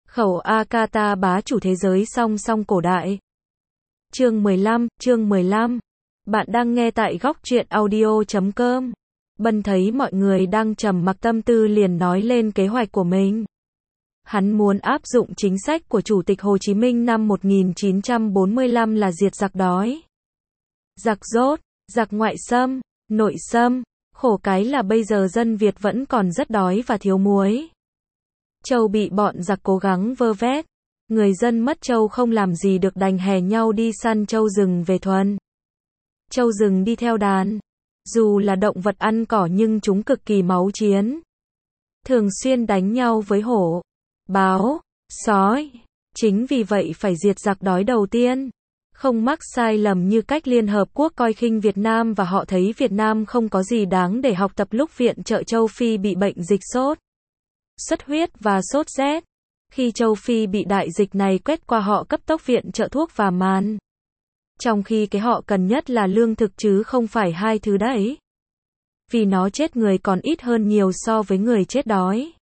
Khẩu Akata bá chủ thế giới song song cổ đại. Chương 15. Bạn đang nghe tại góc truyện audio.com. Bân thấy mọi người đang trầm mặc tâm tư liền nói lên kế hoạch của mình. Hắn muốn áp dụng chính sách của Chủ tịch Hồ Chí Minh năm 1945 là diệt giặc đói, giặc dốt, giặc ngoại xâm, nội xâm. Khổ cái là bây giờ dân Việt vẫn còn rất đói và thiếu muối. Châu bị bọn giặc cố gắng vơ vét. Người dân mất trâu không làm gì được đành hè nhau đi săn trâu rừng về thuần. Trâu rừng đi theo đàn. Dù là động vật ăn cỏ nhưng chúng cực kỳ máu chiến. Thường xuyên đánh nhau với hổ, báo, sói. Chính vì vậy phải diệt giặc đói đầu tiên. Không mắc sai lầm như cách Liên Hợp Quốc coi khinh Việt Nam và họ thấy Việt Nam không có gì đáng để học tập lúc viện trợ châu Phi bị bệnh dịch sốt, xuất huyết và sốt rét. Khi châu Phi bị đại dịch này quét qua họ cấp tốc viện trợ thuốc và màn. Trong khi cái họ cần nhất là lương thực chứ không phải hai thứ đấy. Vì nó chết người còn ít hơn nhiều so với người chết đói.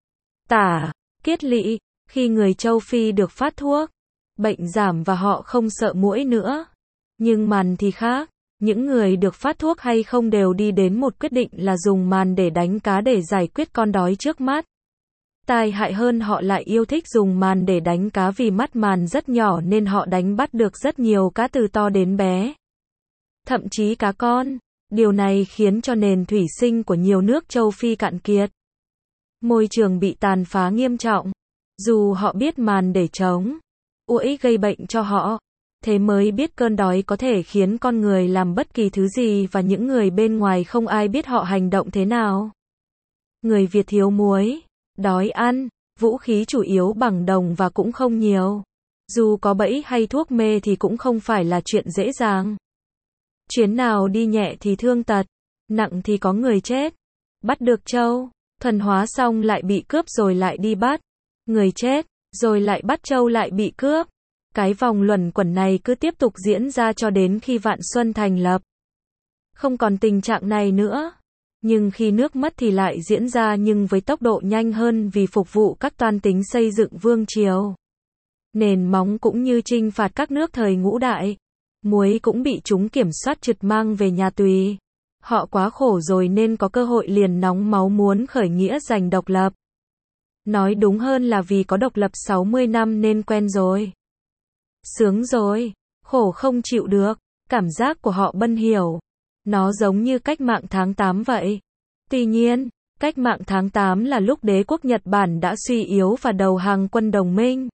Tả, Kiết Lỵ, khi người châu Phi được phát thuốc, bệnh giảm và họ không sợ muỗi nữa. Nhưng màn thì khác, những người được phát thuốc hay không đều đi đến một quyết định là dùng màn để đánh cá để giải quyết con đói trước mắt. Tai hại hơn họ lại yêu thích dùng màn để đánh cá vì mắt màn rất nhỏ nên họ đánh bắt được rất nhiều cá từ to đến bé. Thậm chí cá con. Điều này khiến cho nền thủy sinh của nhiều nước châu Phi cạn kiệt. Môi trường bị tàn phá nghiêm trọng. Dù họ biết màn để chống muỗi gây bệnh cho họ, thế mới biết cơn đói có thể khiến con người làm bất kỳ thứ gì và những người bên ngoài không ai biết họ hành động thế nào. Người Việt thiếu muối, đói ăn, vũ khí chủ yếu bằng đồng và cũng không nhiều. Dù có bẫy hay thuốc mê thì cũng không phải là chuyện dễ dàng. Chuyến nào đi nhẹ thì thương tật, nặng thì có người chết. Bắt được trâu, thuần hóa xong lại bị cướp rồi lại đi bắt. Người chết, rồi lại bắt trâu lại bị cướp. Cái vòng luẩn quẩn này cứ tiếp tục diễn ra cho đến khi Vạn Xuân thành lập. Không còn tình trạng này nữa. Nhưng khi nước mất thì lại diễn ra nhưng với tốc độ nhanh hơn vì phục vụ các toan tính xây dựng vương triều. Nền móng cũng như chinh phạt các nước thời Ngũ Đại. Muối cũng bị chúng kiểm soát trượt mang về nhà Tùy. Họ quá khổ rồi nên có cơ hội liền nóng máu muốn khởi nghĩa giành độc lập. Nói đúng hơn là vì có độc lập 60 năm nên quen rồi. Sướng rồi, khổ không chịu được, cảm giác của họ Bân hiểu. Nó giống như cách mạng tháng 8 vậy. Tuy nhiên, cách mạng tháng 8 là lúc đế quốc Nhật Bản đã suy yếu và đầu hàng quân đồng minh.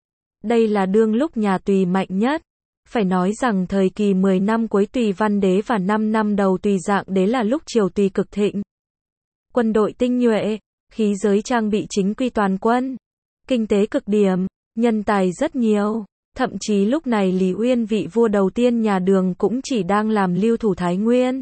Đây là đương lúc nhà Tùy mạnh nhất. Phải nói rằng thời kỳ 10 năm cuối Tùy Văn Đế và 5 năm đầu Tùy Dạng Đế là lúc triều Tùy cực thịnh. Quân đội tinh nhuệ, khí giới trang bị chính quy toàn quân, kinh tế cực điểm, nhân tài rất nhiều. Thậm chí lúc này Lý Uyên vị vua đầu tiên nhà Đường cũng chỉ đang làm lưu thủ Thái Nguyên.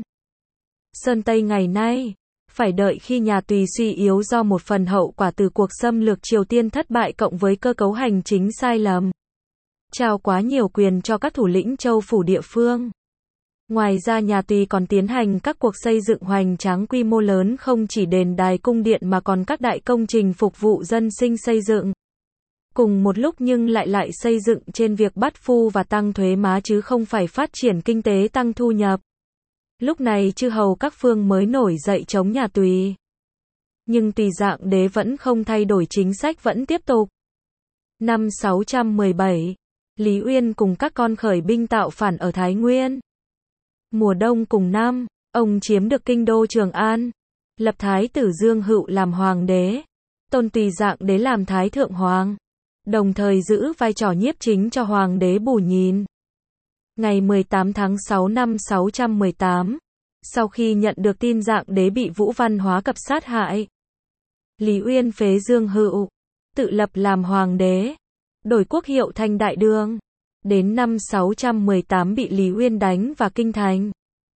Sơn Tây ngày nay, phải đợi khi nhà Tùy suy yếu do một phần hậu quả từ cuộc xâm lược Triều Tiên thất bại cộng với cơ cấu hành chính sai lầm. Trao quá nhiều quyền cho các thủ lĩnh châu phủ địa phương. Ngoài ra nhà Tùy còn tiến hành các cuộc xây dựng hoành tráng quy mô lớn không chỉ đền đài cung điện mà còn các đại công trình phục vụ dân sinh xây dựng. Cùng một lúc nhưng lại xây dựng trên việc bắt phu và tăng thuế má chứ không phải phát triển kinh tế tăng thu nhập. Lúc này chư hầu các phương mới nổi dậy chống nhà Tùy. Nhưng Tùy Dạng Đế vẫn không thay đổi chính sách vẫn tiếp tục. Năm 617, Lý Uyên cùng các con khởi binh tạo phản ở Thái Nguyên. Mùa đông cùng năm, ông chiếm được kinh đô Trường An, lập Thái tử Dương Hựu làm hoàng đế, tôn Tùy Dạng Đế làm Thái Thượng Hoàng, đồng thời giữ vai trò nhiếp chính cho hoàng đế Bù Nhìn. Ngày 18 tháng 6 năm 618, sau khi nhận được tin Dạng Đế bị Vũ Văn Hóa Cập sát hại, Lý Uyên phế Dương Hựu, tự lập làm hoàng đế, đổi quốc hiệu thành Đại Đường. Đến năm 618 bị Lý Uyên đánh và kinh thành.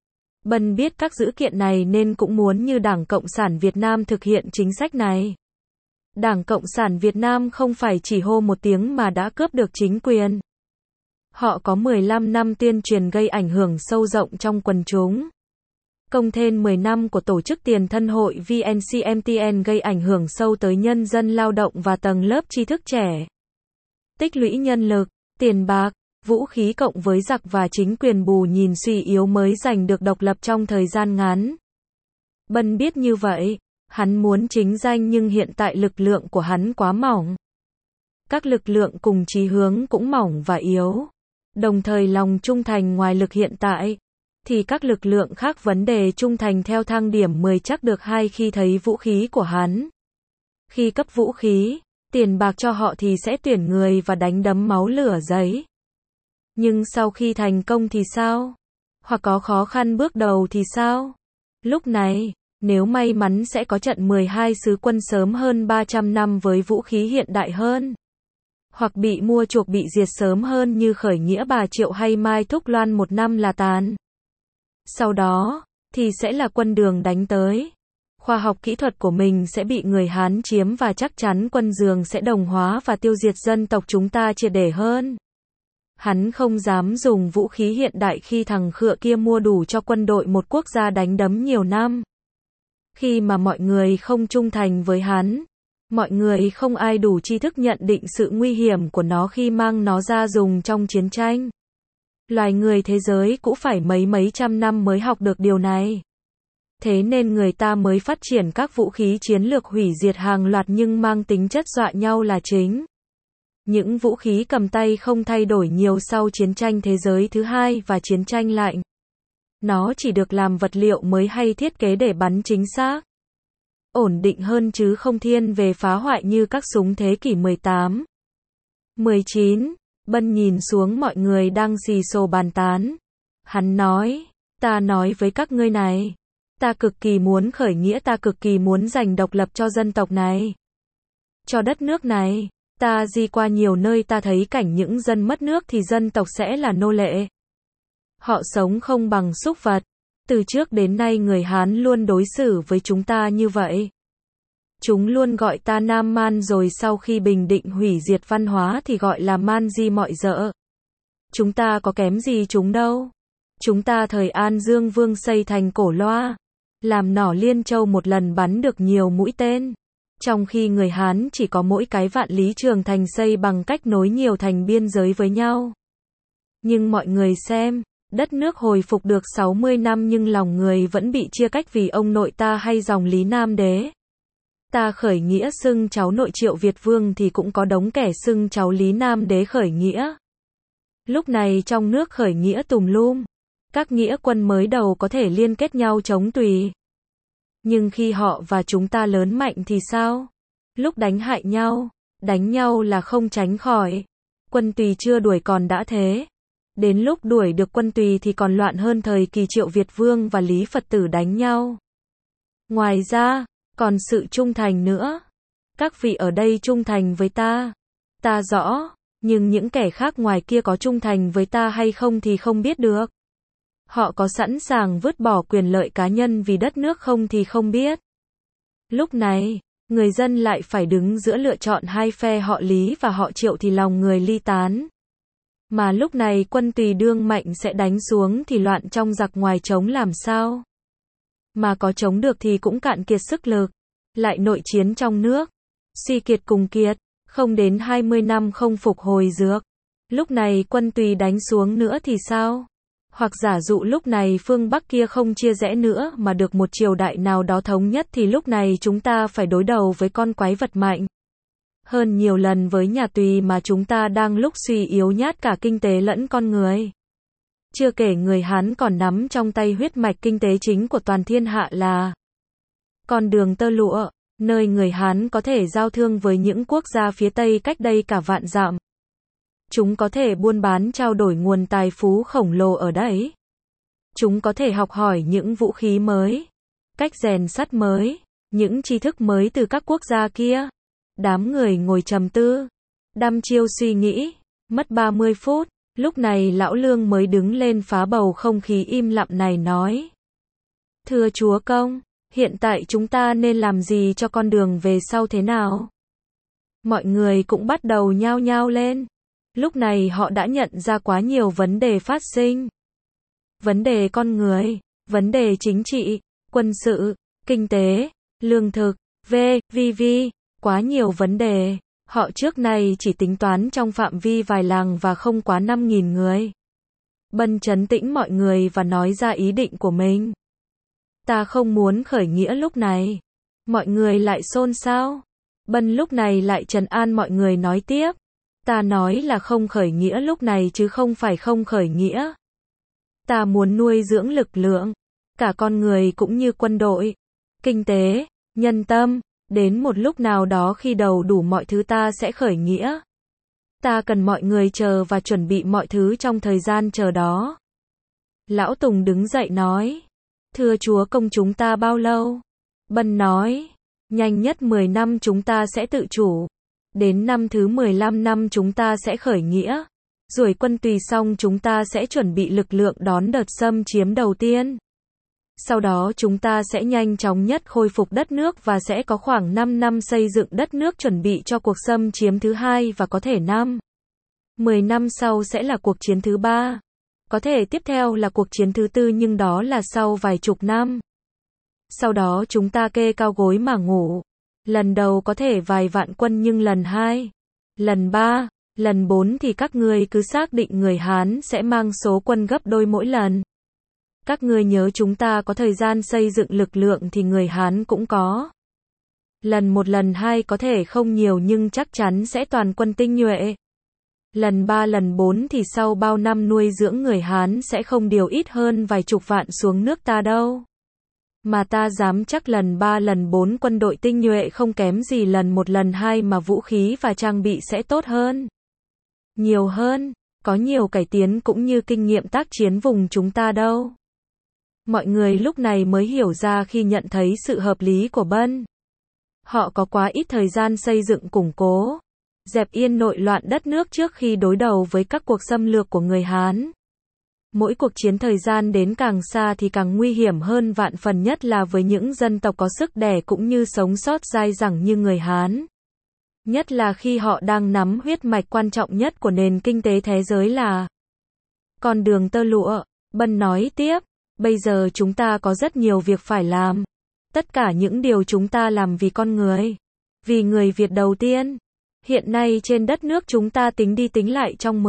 Bân biết các dữ kiện này nên cũng muốn như Đảng Cộng sản Việt Nam thực hiện chính sách này. Đảng Cộng sản Việt Nam không phải chỉ hô một tiếng mà đã cướp được chính quyền. Họ có 15 năm tuyên truyền gây ảnh hưởng sâu rộng trong quần chúng. Công thêm 10 năm của tổ chức tiền thân hội VNCMTN gây ảnh hưởng sâu tới nhân dân lao động và tầng lớp tri thức trẻ. Tích lũy nhân lực, tiền bạc, vũ khí cộng với giặc và chính quyền bù nhìn suy yếu mới giành được độc lập trong thời gian ngắn. Bân biết như vậy, hắn muốn chính danh nhưng hiện tại lực lượng của hắn quá mỏng. Các lực lượng cùng chí hướng cũng mỏng và yếu. Đồng thời lòng trung thành ngoài lực hiện tại, thì các lực lượng khác vấn đề trung thành theo thang điểm 10 chắc được 2 khi thấy vũ khí của hắn. Khi cấp vũ khí, tiền bạc cho họ thì sẽ tuyển người và đánh đấm máu lửa giấy. Nhưng sau khi thành công thì sao? Hoặc có khó khăn bước đầu thì sao? Lúc này, nếu may mắn sẽ có trận 12 sứ quân sớm hơn 300 năm với vũ khí hiện đại hơn. Hoặc bị mua chuộc bị diệt sớm hơn như khởi nghĩa Bà Triệu hay Mai Thúc Loan 1 năm là tàn. Sau đó, thì sẽ là quân Đường đánh tới. Khoa học kỹ thuật của mình sẽ bị người Hán chiếm và chắc chắn quân Giường sẽ đồng hóa và tiêu diệt dân tộc chúng ta triệt để hơn. Hắn không dám dùng vũ khí hiện đại khi thằng khựa kia mua đủ cho quân đội một quốc gia đánh đấm nhiều năm. Khi mà mọi người không trung thành với hắn, mọi người không ai đủ tri thức nhận định sự nguy hiểm của nó khi mang nó ra dùng trong chiến tranh. Loài người thế giới cũng phải mấy trăm năm mới học được điều này. Thế nên người ta mới phát triển các vũ khí chiến lược hủy diệt hàng loạt nhưng mang tính chất dọa nhau là chính. Những vũ khí cầm tay không thay đổi nhiều sau chiến tranh thế giới thứ hai và chiến tranh lạnh. Nó chỉ được làm vật liệu mới hay thiết kế để bắn chính xác, ổn định hơn chứ không thiên về phá hoại như các súng thế kỷ 18. 19. Bân nhìn xuống mọi người đang xì xồ bàn tán. Hắn nói, ta nói với các ngươi này, ta cực kỳ muốn khởi nghĩa, ta cực kỳ muốn giành độc lập cho dân tộc này, cho đất nước này. Ta đi qua nhiều nơi ta thấy cảnh những dân mất nước thì dân tộc sẽ là nô lệ. Họ sống không bằng súc vật. Từ trước đến nay người Hán luôn đối xử với chúng ta như vậy. Chúng luôn gọi ta Nam Man rồi sau khi bình định hủy diệt văn hóa thì gọi là man di mọi dợ. Chúng ta có kém gì chúng đâu. Chúng ta thời An Dương Vương xây thành Cổ Loa, làm nỏ Liên Châu một lần bắn được nhiều mũi tên. Trong khi người Hán chỉ có mỗi cái Vạn Lý Trường Thành xây bằng cách nối nhiều thành biên giới với nhau. Nhưng mọi người xem, đất nước hồi phục được 60 năm nhưng lòng người vẫn bị chia cách vì ông nội ta hay dòng Lý Nam Đế. Ta khởi nghĩa xưng cháu nội Triệu Việt Vương thì cũng có đống kẻ xưng cháu Lý Nam Đế khởi nghĩa. Lúc này trong nước khởi nghĩa tùm lum. Các nghĩa quân mới đầu có thể liên kết nhau chống Tùy. Nhưng khi họ và chúng ta lớn mạnh thì sao? Lúc đánh hại nhau, đánh nhau là không tránh khỏi. Quân Tùy chưa đuổi còn đã thế. Đến lúc đuổi được quân Tùy thì còn loạn hơn thời kỳ Triệu Việt Vương và Lý Phật Tử đánh nhau. Ngoài ra, còn sự trung thành nữa. Các vị ở đây trung thành với ta. Ta rõ, nhưng những kẻ khác ngoài kia có trung thành với ta hay không thì không biết được. Họ có sẵn sàng vứt bỏ quyền lợi cá nhân vì đất nước không thì không biết. Lúc này, người dân lại phải đứng giữa lựa chọn hai phe họ Lý và họ Triệu thì lòng người ly tán. Mà lúc này quân Tùy đương mạnh sẽ đánh xuống thì loạn trong giặc ngoài chống làm sao? Mà có chống được thì cũng cạn kiệt sức lực. Lại nội chiến trong nước. Suy kiệt cùng kiệt. Không đến 20 năm không phục hồi dược. Lúc này quân Tùy đánh xuống nữa thì sao? Hoặc giả dụ lúc này phương Bắc kia không chia rẽ nữa mà được một triều đại nào đó thống nhất thì lúc này chúng ta phải đối đầu với con quái vật mạnh hơn nhiều lần với nhà Tùy mà chúng ta đang lúc suy yếu nhát cả kinh tế lẫn con người. Chưa kể người Hán còn nắm trong tay huyết mạch kinh tế chính của toàn thiên hạ là con đường tơ lụa, nơi người Hán có thể giao thương với những quốc gia phía Tây cách đây cả vạn dặm. Chúng có thể buôn bán trao đổi nguồn tài phú khổng lồ ở đấy. Chúng có thể học hỏi những vũ khí mới, cách rèn sắt mới, những tri thức mới từ các quốc gia kia. Đám người ngồi trầm tư, đăm chiêu suy nghĩ, mất 30 phút, lúc này lão Lương mới đứng lên phá bầu không khí im lặng này nói. Thưa chúa công, hiện tại chúng ta nên làm gì cho con đường về sau thế nào? Mọi người cũng bắt đầu nhao nhao lên. Lúc này họ đã nhận ra quá nhiều vấn đề phát sinh. Vấn đề con người, vấn đề chính trị, quân sự, kinh tế, lương thực, v.v.v. Quá nhiều vấn đề. Họ trước nay chỉ tính toán trong phạm vi vài làng và không quá 5.000 người. Bân trấn tĩnh mọi người và nói ra ý định của mình. Ta không muốn khởi nghĩa lúc này. Mọi người lại xôn xao. Bân lúc này lại trấn an mọi người nói tiếp. Ta nói là không khởi nghĩa lúc này chứ không phải không khởi nghĩa. Ta muốn nuôi dưỡng lực lượng, cả con người cũng như quân đội, kinh tế, nhân tâm. Đến một lúc nào đó khi đầu đủ mọi thứ ta sẽ khởi nghĩa. Ta cần mọi người chờ và chuẩn bị mọi thứ trong thời gian chờ đó. Lão Tùng đứng dậy nói. Thưa chúa công chúng ta bao lâu? Bân nói. Nhanh nhất 10 năm chúng ta sẽ tự chủ. Đến năm thứ 15 năm chúng ta sẽ khởi nghĩa. Rồi quân tùy xong chúng ta sẽ chuẩn bị lực lượng đón đợt xâm chiếm đầu tiên. Sau đó chúng ta sẽ nhanh chóng nhất khôi phục đất nước và sẽ có khoảng 5 năm xây dựng đất nước chuẩn bị cho cuộc xâm chiếm thứ hai và có thể 10 năm sau sẽ là cuộc chiến thứ ba. Có thể tiếp theo là cuộc chiến thứ tư nhưng đó là sau vài chục năm. Sau đó chúng ta kê cao gối mà ngủ. Lần đầu có thể vài vạn quân nhưng lần 2, lần 3, lần 4 thì các ngươi cứ xác định người Hán sẽ mang số quân gấp đôi mỗi lần. Các ngươi nhớ chúng ta có thời gian xây dựng lực lượng thì người Hán cũng có. Lần 1 lần 2 có thể không nhiều nhưng chắc chắn sẽ toàn quân tinh nhuệ. Lần 3 lần 4 thì sau bao năm nuôi dưỡng người Hán sẽ không điều ít hơn vài chục vạn xuống nước ta đâu. Mà ta dám chắc lần 3 lần 4 quân đội tinh nhuệ không kém gì lần 1 lần 2 mà vũ khí và trang bị sẽ tốt hơn. Nhiều hơn, có nhiều cải tiến cũng như kinh nghiệm tác chiến vùng chúng ta đâu. Mọi người lúc này mới hiểu ra khi nhận thấy sự hợp lý của Bân. Họ có quá ít thời gian xây dựng củng cố, dẹp yên nội loạn đất nước trước khi đối đầu với các cuộc xâm lược của người Hán. Mỗi cuộc chiến thời gian đến càng xa thì càng nguy hiểm hơn vạn phần, nhất là với những dân tộc có sức đẻ cũng như sống sót dai dẳng như người Hán. Nhất là khi họ đang nắm huyết mạch quan trọng nhất của nền kinh tế thế giới là con đường tơ lụa. Bân nói tiếp, bây giờ chúng ta có rất nhiều việc phải làm. Tất cả những điều chúng ta làm vì con người. Vì người Việt đầu tiên. Hiện nay trên đất nước chúng ta tính đi tính lại trong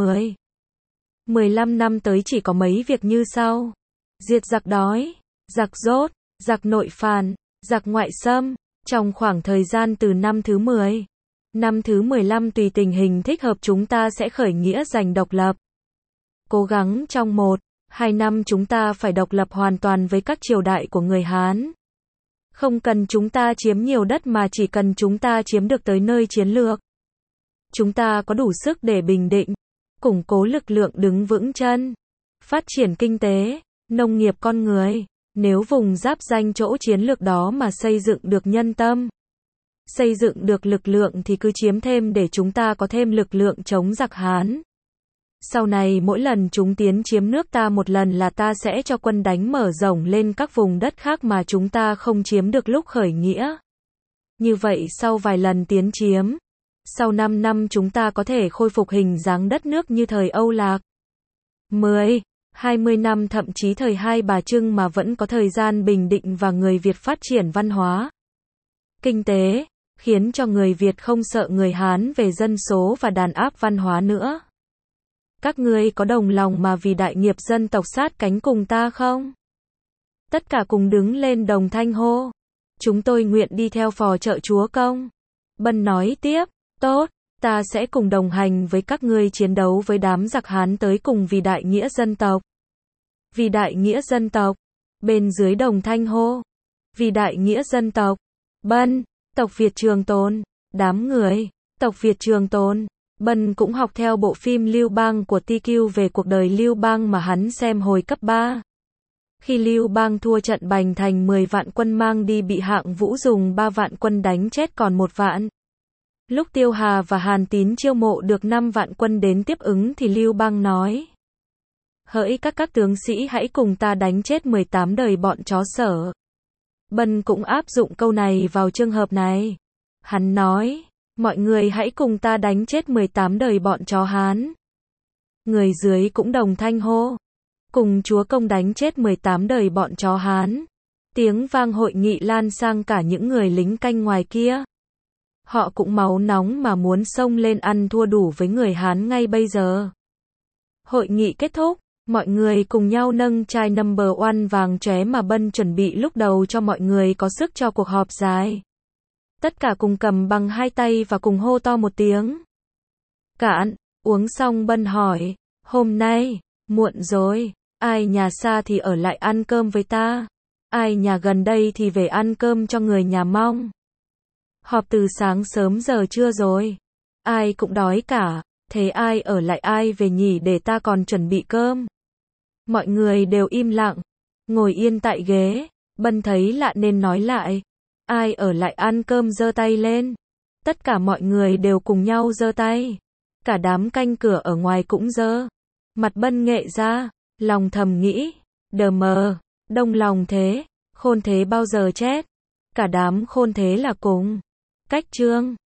15 năm tới chỉ có mấy việc như sau. Diệt giặc đói, giặc dốt, giặc nội phản, giặc ngoại xâm. Trong khoảng thời gian từ năm thứ 10, năm thứ 15 tùy tình hình thích hợp chúng ta sẽ khởi nghĩa giành độc lập. Cố gắng trong 1-2 năm chúng ta phải độc lập hoàn toàn với các triều đại của người Hán. Không cần chúng ta chiếm nhiều đất mà chỉ cần chúng ta chiếm được tới nơi chiến lược. Chúng ta có đủ sức để bình định, củng cố lực lượng đứng vững chân, phát triển kinh tế, nông nghiệp con người. Nếu vùng giáp ranh chỗ chiến lược đó mà xây dựng được nhân tâm, xây dựng được lực lượng thì cứ chiếm thêm để chúng ta có thêm lực lượng chống giặc Hán. Sau này mỗi lần chúng tiến chiếm nước ta một lần là ta sẽ cho quân đánh mở rộng lên các vùng đất khác mà chúng ta không chiếm được lúc khởi nghĩa. Như vậy sau vài lần tiến chiếm, sau 5 năm chúng ta có thể khôi phục hình dáng đất nước như thời Âu Lạc. 10-20 năm thậm chí thời Hai Bà Trưng mà vẫn có thời gian bình định và người Việt phát triển văn hóa, kinh tế, khiến cho người Việt không sợ người Hán về dân số và đàn áp văn hóa nữa. Các ngươi có đồng lòng mà vì đại nghiệp dân tộc sát cánh cùng ta không? Tất cả cùng đứng lên đồng thanh hô. Chúng tôi nguyện đi theo phò trợ chúa công. Bân nói tiếp, tốt, ta sẽ cùng đồng hành với các ngươi chiến đấu với đám giặc Hán tới cùng vì đại nghĩa dân tộc. Vì đại nghĩa dân tộc. Bên dưới đồng thanh hô. Vì đại nghĩa dân tộc. Bân, tộc Việt trường tồn. Đám người, tộc Việt trường tồn. Bân cũng học theo bộ phim Lưu Bang của TQ về cuộc đời Lưu Bang mà hắn xem hồi cấp 3. Khi Lưu Bang thua trận Bành Thành 10 vạn quân mang đi bị Hạng Vũ dùng 3 vạn quân đánh chết còn 1 vạn. Lúc Tiêu Hà và Hàn Tín chiêu mộ được 5 vạn quân đến tiếp ứng thì Lưu Bang nói. Hỡi các tướng sĩ hãy cùng ta đánh chết 18 đời bọn chó Sở. Bân cũng áp dụng câu này vào trường hợp này. Hắn nói. Mọi người hãy cùng ta đánh chết 18 đời bọn chó Hán. Người dưới cũng đồng thanh hô. cùng chúa công đánh chết 18 đời bọn chó Hán. Tiếng vang hội nghị lan sang cả những người lính canh ngoài kia. Họ cũng máu nóng mà muốn xông lên ăn thua đủ với người Hán ngay bây giờ. Hội nghị kết thúc, mọi người cùng nhau nâng chai number one vàng chóe mà Bân chuẩn bị lúc đầu cho mọi người có sức cho cuộc họp dài. Tất cả cùng cầm bằng hai tay và cùng hô to một tiếng. Cạn, uống xong Bân hỏi, hôm nay, muộn rồi, ai nhà xa thì ở lại ăn cơm với ta, ai nhà gần đây thì về ăn cơm cho người nhà Mong. Họp từ sáng sớm giờ trưa rồi, ai cũng đói cả, thế ai ở lại ai về nhỉ để ta còn chuẩn bị cơm. Mọi người đều im lặng, ngồi yên tại ghế, Bân thấy lạ nên nói lại, ai ở lại ăn cơm giơ tay lên. Tất cả mọi người đều cùng nhau giơ tay, cả đám canh cửa ở ngoài cũng giơ. Mặt Bân nghệ ra, lòng thầm nghĩ, đờ mờ, đông lòng thế, khôn thế bao giờ chết. Cả đám khôn thế là cùng cách chương.